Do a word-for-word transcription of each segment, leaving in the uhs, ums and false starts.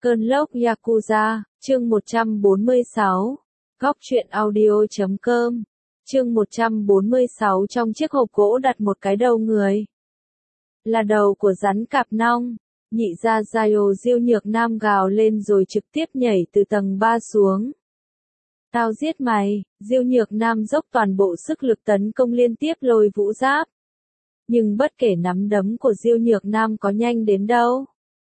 Cơn lốc Yakuza, chương một trăm bốn mươi sáu. Góc truyện audio chấm com. Chương một trăm bốn mươi sáu. Trong chiếc hộp gỗ đặt một cái đầu người. Là đầu của rắn cạp nong. Nhị gia Zayo Diêu Nhược Nam gào lên rồi trực tiếp nhảy từ tầng ba xuống. Tao giết mày, Diêu Nhược Nam dốc toàn bộ sức lực tấn công liên tiếp Lôi Vũ Giáp. Nhưng bất kể nắm đấm của Diêu Nhược Nam có nhanh đến đâu,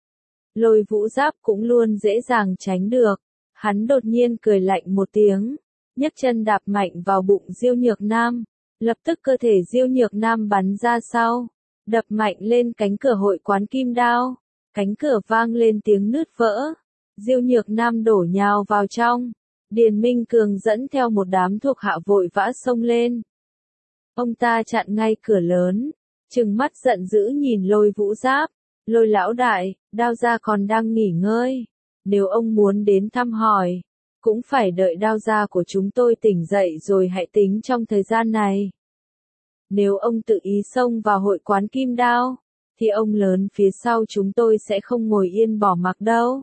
Lôi Vũ Giáp cũng luôn dễ dàng tránh được. Hắn đột nhiên cười lạnh một tiếng, nhấc chân đạp mạnh vào bụng Diêu Nhược Nam, lập tức cơ thể Diêu Nhược Nam bắn ra sau, đập mạnh lên cánh cửa hội quán Kim Đao, cánh cửa vang lên tiếng nứt vỡ, Diêu Nhược Nam đổ nhào vào trong. Điền Minh Cường dẫn theo một đám thuộc hạ vội vã xông lên. Ông ta chặn ngay cửa lớn, trừng mắt giận dữ nhìn Lôi Vũ Giáp. Lôi lão đại, Đao gia còn đang nghỉ ngơi. Nếu ông muốn đến thăm hỏi, cũng phải đợi Đao gia của chúng tôi tỉnh dậy rồi hãy tính trong thời gian này. Nếu ông tự ý xông vào hội quán Kim Đao, thì ông lớn phía sau chúng tôi sẽ không ngồi yên bỏ mặc đâu.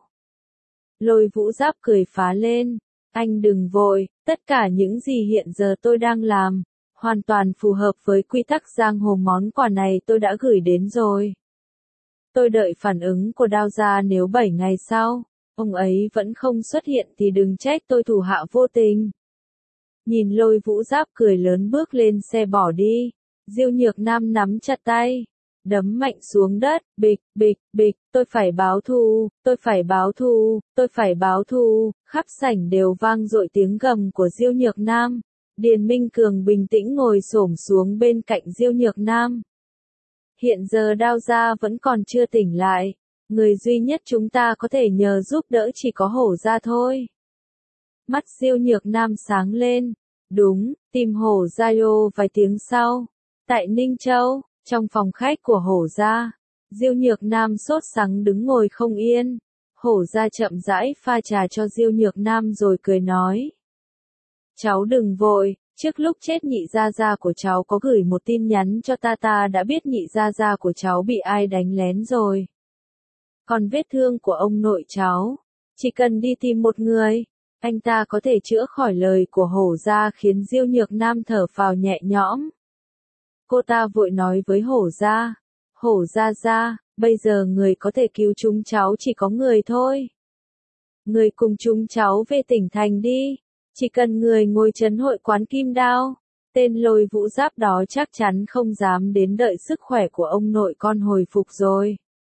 Lôi Vũ Giáp cười phá lên. Anh đừng vội, tất cả những gì hiện giờ tôi đang làm, hoàn toàn phù hợp với quy tắc giang hồ, món quà này tôi đã gửi đến rồi. Tôi đợi phản ứng của Đao gia, nếu bảy ngày sau, ông ấy vẫn không xuất hiện thì đừng trách tôi thủ hạ vô tình. Nhìn Lôi Vũ Giáp cười lớn bước lên xe bỏ đi, Diêu Nhược Nam nắm chặt tay, đấm mạnh xuống đất, bịch, bịch, bịch, tôi phải báo thù, tôi phải báo thù, tôi phải báo thù, khắp sảnh đều vang dội tiếng gầm của Diêu Nhược Nam. Điền Minh Cường bình tĩnh ngồi xổm xuống bên cạnh Diêu Nhược Nam. Hiện giờ Đao gia vẫn còn chưa tỉnh lại, người duy nhất chúng ta có thể nhờ giúp đỡ chỉ có Hổ gia thôi. Mắt Diêu Nhược Nam sáng lên, đúng, tìm Hổ Zayo. Vài tiếng sau, tại Ninh Châu, trong phòng khách của Hổ gia, Diêu Nhược Nam sốt sắng đứng ngồi không yên. Hổ gia chậm rãi pha trà cho Diêu Nhược Nam rồi cười nói. Cháu đừng vội, trước lúc chết nhị gia gia của cháu có gửi một tin nhắn cho ta, ta đã biết nhị gia gia của cháu bị ai đánh lén rồi. Còn vết thương của ông nội cháu, chỉ cần đi tìm một người, anh ta có thể chữa khỏi. Lời của Hổ gia khiến Diêu Nhược Nam thở phào nhẹ nhõm. Cô ta vội nói với Hổ gia, Hổ gia gia, bây giờ người có thể cứu chúng cháu chỉ có người thôi. Người cùng chúng cháu về tỉnh thành đi, chỉ cần người ngồi trấn hội quán Kim Đao, tên Lôi Vũ Giáp đó chắc chắn không dám đến đợi sức khỏe của ông nội con hồi phục rồi.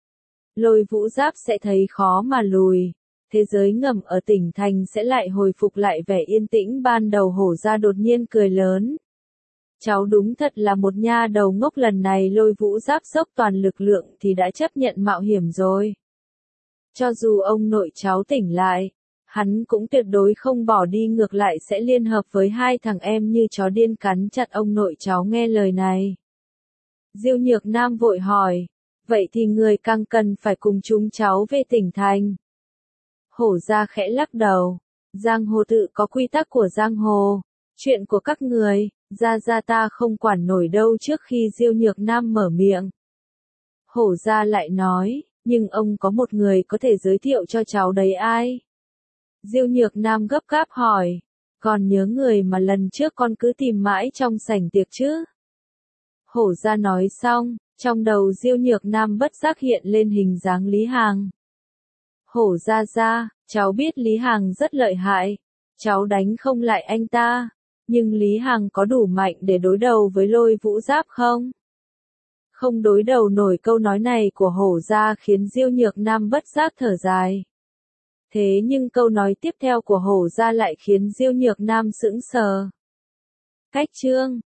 Lôi Vũ Giáp sẽ thấy khó mà lùi, thế giới ngầm ở tỉnh thành sẽ lại hồi phục lại vẻ yên tĩnh ban đầu. Hổ gia đột nhiên cười lớn. Cháu đúng thật là một nha đầu ngốc, lần này Lôi Vũ Giáp dốc toàn lực lượng thì đã chấp nhận mạo hiểm rồi. Cho dù ông nội cháu tỉnh lại, hắn cũng tuyệt đối không bỏ đi, ngược lại sẽ liên hợp với hai thằng em như chó điên cắn chặt ông nội cháu. Nghe lời này, Diêu Nhược Nam vội hỏi, vậy thì người càng cần phải cùng chúng cháu về tỉnh thành. Hổ gia khẽ lắc đầu, giang hồ tự có quy tắc của giang hồ, chuyện của các người, gia gia ta không quản nổi đâu. Trước khi Diêu Nhược Nam mở miệng, Hổ gia lại nói, nhưng ông có một người có thể giới thiệu cho cháu đấy. Ai? Diêu Nhược Nam gấp gáp hỏi, còn nhớ người mà lần trước con cứ tìm mãi trong sảnh tiệc chứ? Hổ gia nói xong, trong đầu Diêu Nhược Nam bất giác hiện lên hình dáng Lý Hàng. Hổ gia gia, cháu biết Lý Hàng rất lợi hại, cháu đánh không lại anh ta, nhưng Lý Hàng có đủ mạnh để đối đầu với Lôi Vũ Giáp không? Không đối đầu nổi. Câu nói này của Hổ gia khiến Diêu Nhược Nam bất giác thở dài. Thế nhưng câu nói tiếp theo của Hổ gia lại khiến Diêu Nhược Nam sững sờ. Cách chương